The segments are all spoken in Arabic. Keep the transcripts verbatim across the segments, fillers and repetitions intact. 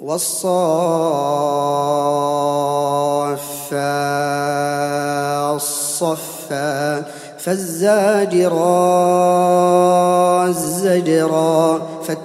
والصافات صفا فالزاجرات زجرا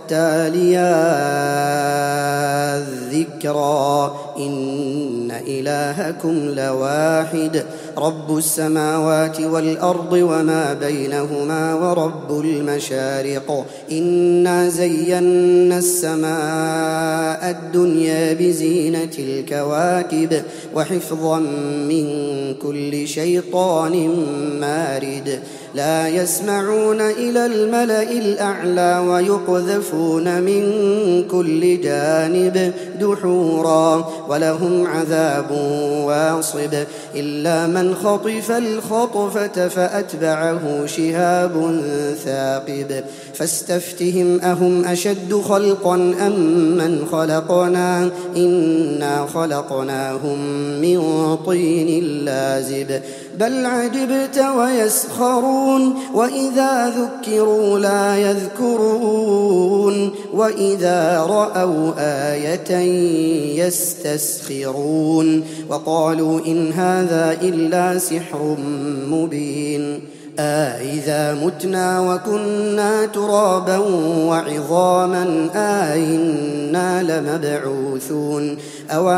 فالتاليات ذكرا إن إلهكم لواحد رب السماوات والأرض وما بينهما ورب المشارق إنا زينا السماء الدنيا بزينة الكواكب وحفظا من كل شيطان مارد لا يسمعون إلى الملأ الأعلى ويقذفون من كل جانب دحورا ولهم عذاب واصب إلا من خطف الخطفة فأتبعه شهاب ثاقب فاستفتهم أهم أشد خلقا أم من خلقنا إنا خلقناهم من طين لازب بل عجبت ويسخرون وإذا ذكروا لا يذكرون وإذا رأوا آية يستسخرون وقالوا إن هذا إلا سحر مبين أإذا متنا وكنا ترابا وعظاما أإنا لمبعوثون أو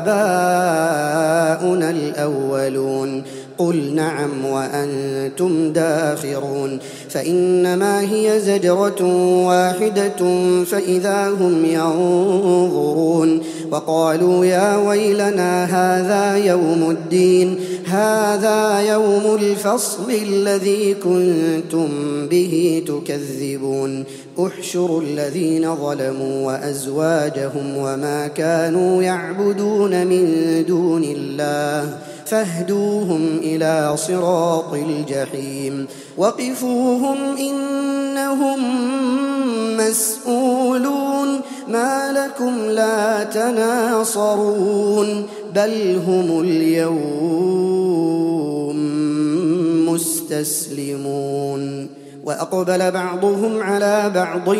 آباؤنا الأولون قل نعم وأنتم داخرون فإنما هي زجرة واحدة فإذا هم ينظرون وقالوا يا ويلنا هذا يوم الدين هذا يوم الفصل الذي كنتم به تكذبون احشروا الذين ظلموا وأزواجهم وما كانوا يعبدون من دون الله فاهدوهم إلى صراط الجحيم وقفوهم إنهم مسؤولون ما لكم لا تناصرون بل هم اليوم مستسلمون وأقبل بعضهم على بعض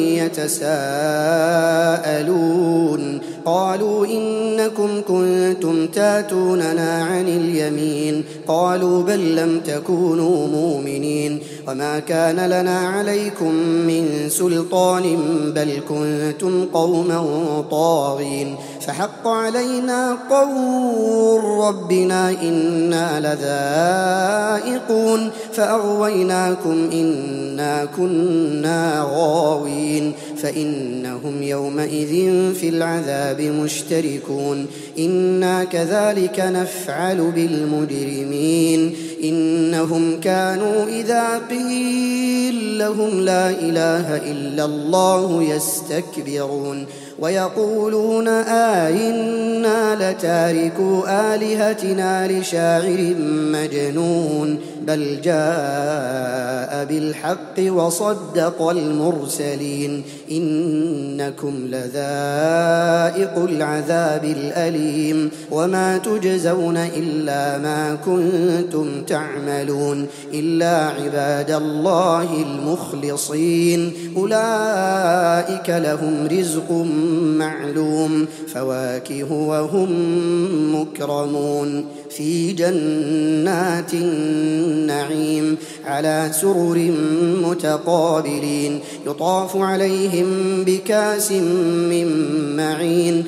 يتساءلون قالوا إنكم كنتم تاتوننا عن اليمين قالوا بل لم تكونوا مؤمنين وما كان لنا عليكم من سلطان بل كنتم قوما طاغين فحق علينا قول ربنا إنا لذائقون فأغويناكم إنا كنا غاوين فإنهم يومئذ في العذاب مشتركون إنا كذلك نفعل بالمجرمين إنهم كانوا إذا قيل لهم لا إله إلا الله يستكبرون ويقولون آئنا لتاركوا آلهتنا لشاعر مجنون بل جاء بالحق وصدق المرسلين إنكم لذائق العذاب الأليم وما تجزون إلا ما كنتم تعملون إلا عباد الله المخلصين أولئك لهم رزق معلوم فواكه وهم مكرمون في جنات النعيم على سرر متقابلين يطاف عليهم بكاس من معين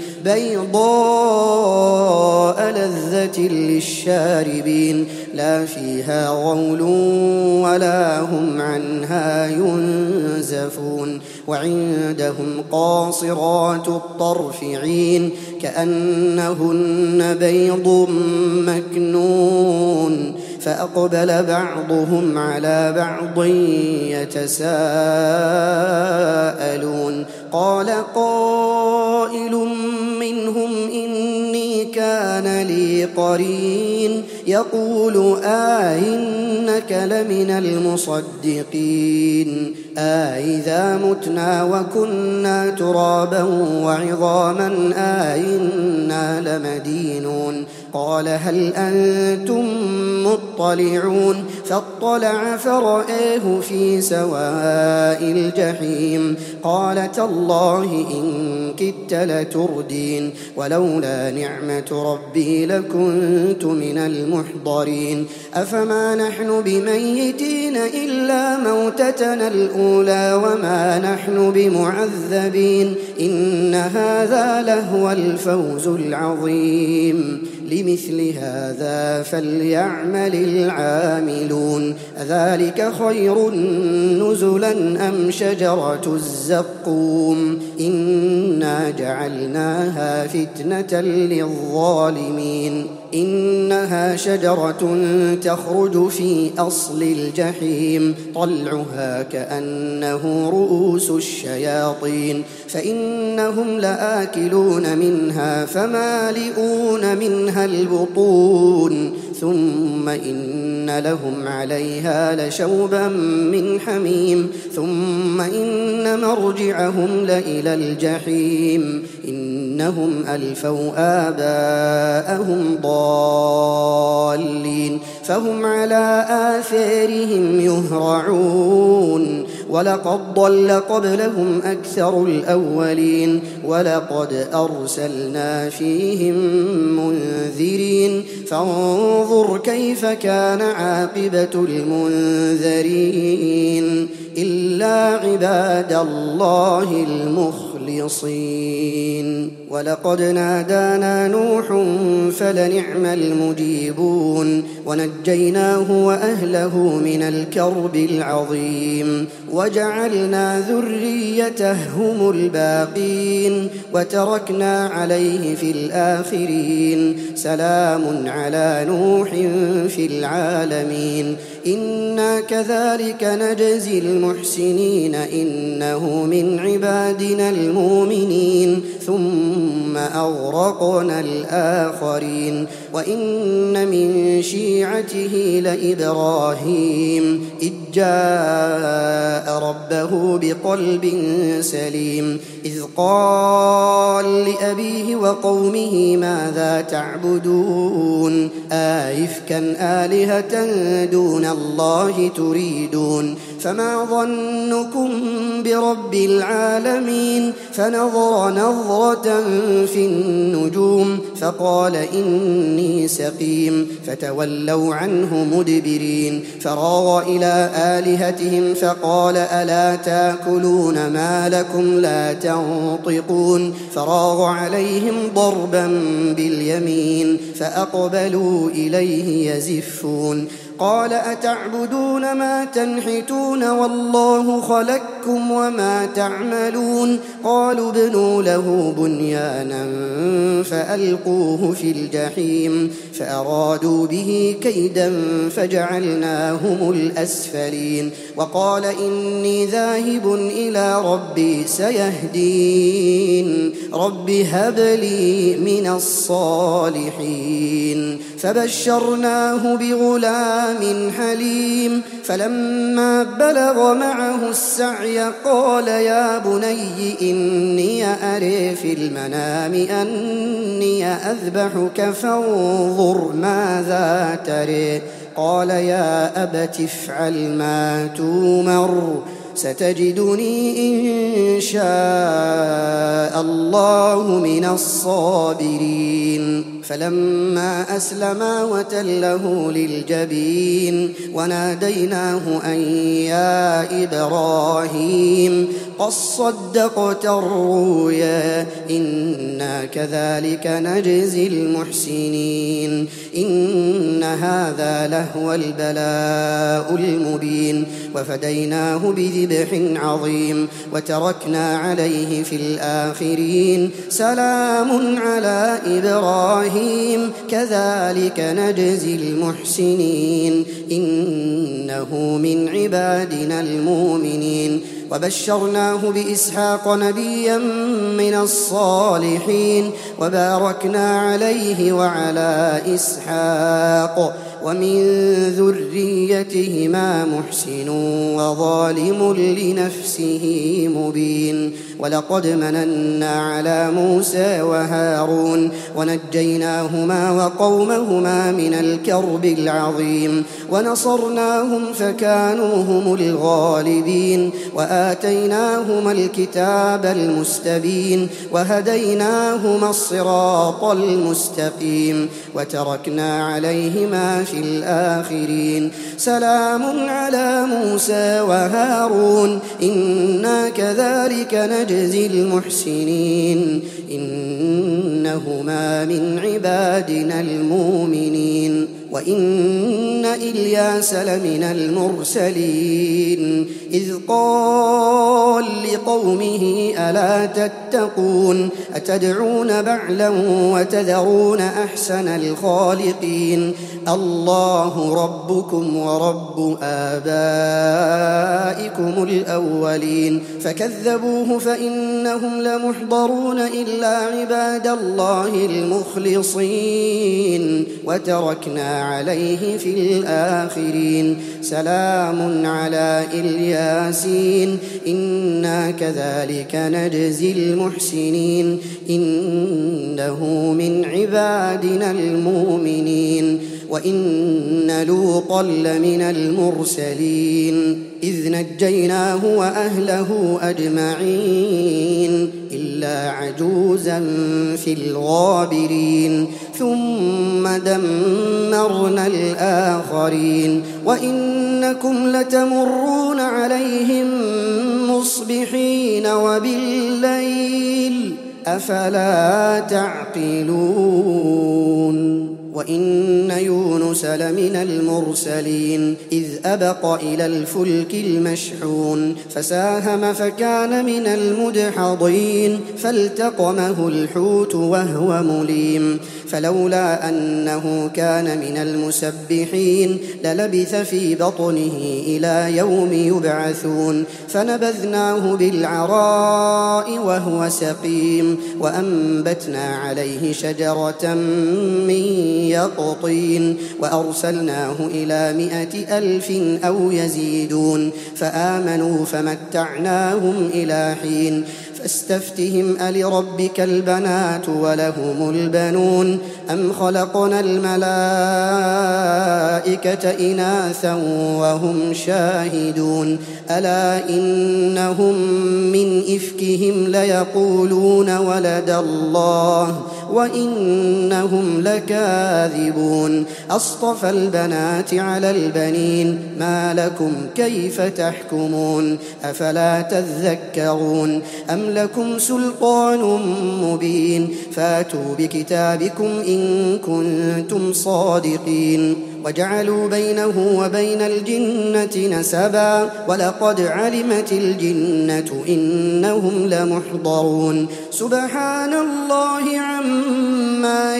بيضاء لذة للشاربين لا فيها غول ولا هم عنها ينزفون وعندهم قاصرات الطرف عين كأنهن بيض مكنون فأقبل بعضهم على بعض يتساءلون قال قائل منهم إني كان لي قرين يقول آئنك لمن المصدقين آئذا متنا وكنا ترابا وعظاما آئنا لمدينون قال هل أنتم مطلعون فاطلع فرآه في سواء الجحيم قال تالله إن كدت لتردين ولولا نعمة ربي لكنت من المحضرين أفما نحن بميتين إلا موتتنا الأولى وما نحن بمعذبين إن هذا لهو الفوز العظيم لمثل هذا فليعمل العاملون أذلك خير نزلا أم شجرة الزقوم إنا جعلناها فتنة للظالمين إنها شجرة تخرج في أصل الجحيم طلعها كأنه رؤوس الشياطين فإنهم لآكلون منها فمالئون منها البطون ثم إن لهم عليها لشوبا من حميم ثم إن مرجعهم لإلى الجحيم إنهم ألفوا آباءهم ضالين فهم على آثارهم يهرعون ولقد ضل قبلهم أكثر الأولين ولقد أرسلنا فيهم منذرين فانظر كيف كان عاقبة المنذرين إلا عباد الله المخلصين ولقد نادانا نوح فلنعم المجيبون ونجيناه وأهله من الكرب العظيم وجعلنا ذريته هم الباقين وتركنا عليه في الآخرين سلام على نوح في العالمين إنا كذلك نجزي المحسنين إنه من عبادنا المؤمنين ثم أغرقنا الآخرين وإن من شيعته لإبراهيم إذ جاء ربه بقلب سليم إذ قال لأبيه وقومه ماذا تعبدون آئفكا آلهة دون الله تريدون فما ظنكم برب العالمين فنظر نظرة في النجوم فقال إني سقيم فتولوا عنه مدبرين فراغ إلى آلهتهم فقال ألا تاكلون ما لكم لا تنطقون فراغ عليهم ضربا باليمين فأقبلوا إليه يزفون قال أتعبدون ما تنحتون والله خلقكم وما تعملون قالوا ابنوا له بنيانا فألقوه في الجحيم فأرادوا به كيدا فجعلناهم الأسفلين وقال إني ذاهب إلى ربي سيهدين رب هب لي من الصالحين فبشرناه بغلام حليم فلما بلغ معه السعي قال يا بني إني أرى في المنام أني أذبحك فانظر ماذا ترى قال يا أبت افعل ما تؤمر ستجدني إن شاء الله من الصابرين فلما أسلما وتله للجبين وناديناه أن يا إبراهيم قد صدقت الرؤيا إنا كذلك نجزي المحسنين إن هذا لهو البلاء المبين وفديناه بذبح عظيم وتركنا عليه في الآخرين سلام على إبراهيم كذلك نجزي المحسنين إنه من عبادنا المؤمنين وبشرناه بإسحاق نبيا من الصالحين وباركنا عليه وعلى إسحاق ومن ذريتهما محسن وظالم لنفسه مبين ولقد مننا على موسى وهارون ونجيناهما وقومهما من الكرب العظيم ونصرناهم فكانوا هم الغالبين وآتيناهما الكتاب المستبين وهديناهما الصراط المستقيم وتركنا عليهما في الآخرين سلام على موسى وهارون إنا كذلك نجزي المحسنين إنهما من عبادنا المؤمنين وإن إلياس لمن المرسلين إذ قال لقومه ألا تتقون أتدعون بعلا وتذرون أحسن الخالقين الله ربكم ورب آبائكم الأولين فكذبوه فإنهم لمحضرون إلا عباد الله المخلصين وتركنا عليه في الآخرين سلام على الياسين إنا كذلك نجزي المحسنين إنه من عبادنا المؤمنين وإن لوطا لمن المرسلين إذ نجيناه وأهله أجمعين إلا عجوزا في الغابرين ثم دمرنا الآخرين وإنكم لتمرون عليهم مصبحين وبالليل أفلا تعقلون وإن يونس لمن المرسلين إذ أبق إلى الفلك المشحون فساهم فكان من المدحضين فالتقمه الحوت وهو مليم فلولا أنه كان من المسبحين للبث في بطنه إلى يوم يبعثون فنبذناه بالعراء وهو سقيم وأنبتنا عليه شجرة من يقطين وأرسلناه إلى مائة ألف أو يزيدون فآمنوا فمتعناهم إلى حين فاستفتهم ألربك البنات ولهم البنون أم خلقنا الملائكة إناثا وهم شاهدون ألا إنهم من إفكهم ليقولون ولد الله وإنهم لكاذبون أصطفى البنات على البنين ما لكم كيف تحكمون أفلا تذكرون أم لكم سلطان مبين فاتوا بكتابكم إن كنتم صادقين وجعلوا بينه وبين الجنة نسبا ولقد علمت الجنة إنهم لمحضرون سبحان الله عما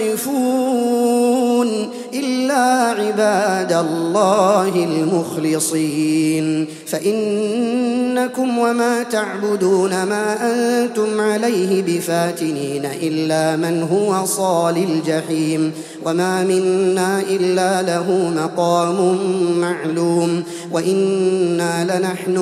يصفون إلا عباد الله المخلصين فإنكم وما تعبدون ما أنتم عليه بفاتنين إلا من هو صال الجحيم وما منا إلا له مقام معلوم وإنا لنحن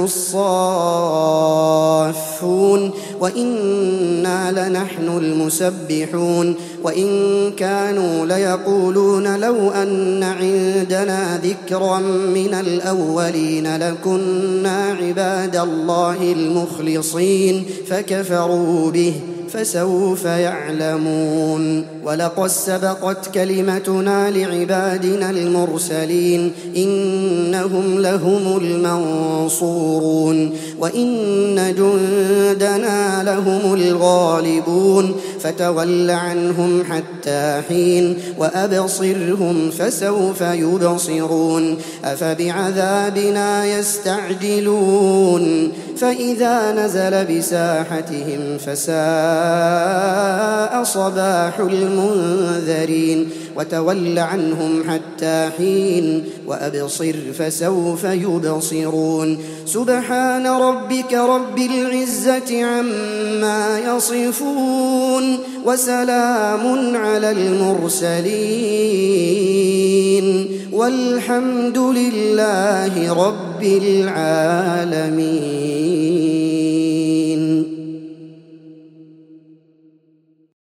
الصافون وإنا لنحن المسبحون وإن كانوا ليقولون لو أن عندنا ذكرا من الأولين لكنا عباد الله المخلصين فكفروا به فسوف يعلمون ولقد سبقت كلمتنا لعبادنا المرسلين إنهم لهم المنصورون وإن جندنا لهم الغالبون فتول عنهم حتى حين وأبصرهم فسوف يبصرون أفبعذابنا يستعجلون فإذا نزل بساحتهم فساء صباح المنذرين وتول عنهم حتى حين وأبصر فسوف يبصرون سبحان ربك رب العزة عما يصفون وسلام على المرسلين والحمد لله رب العالمين.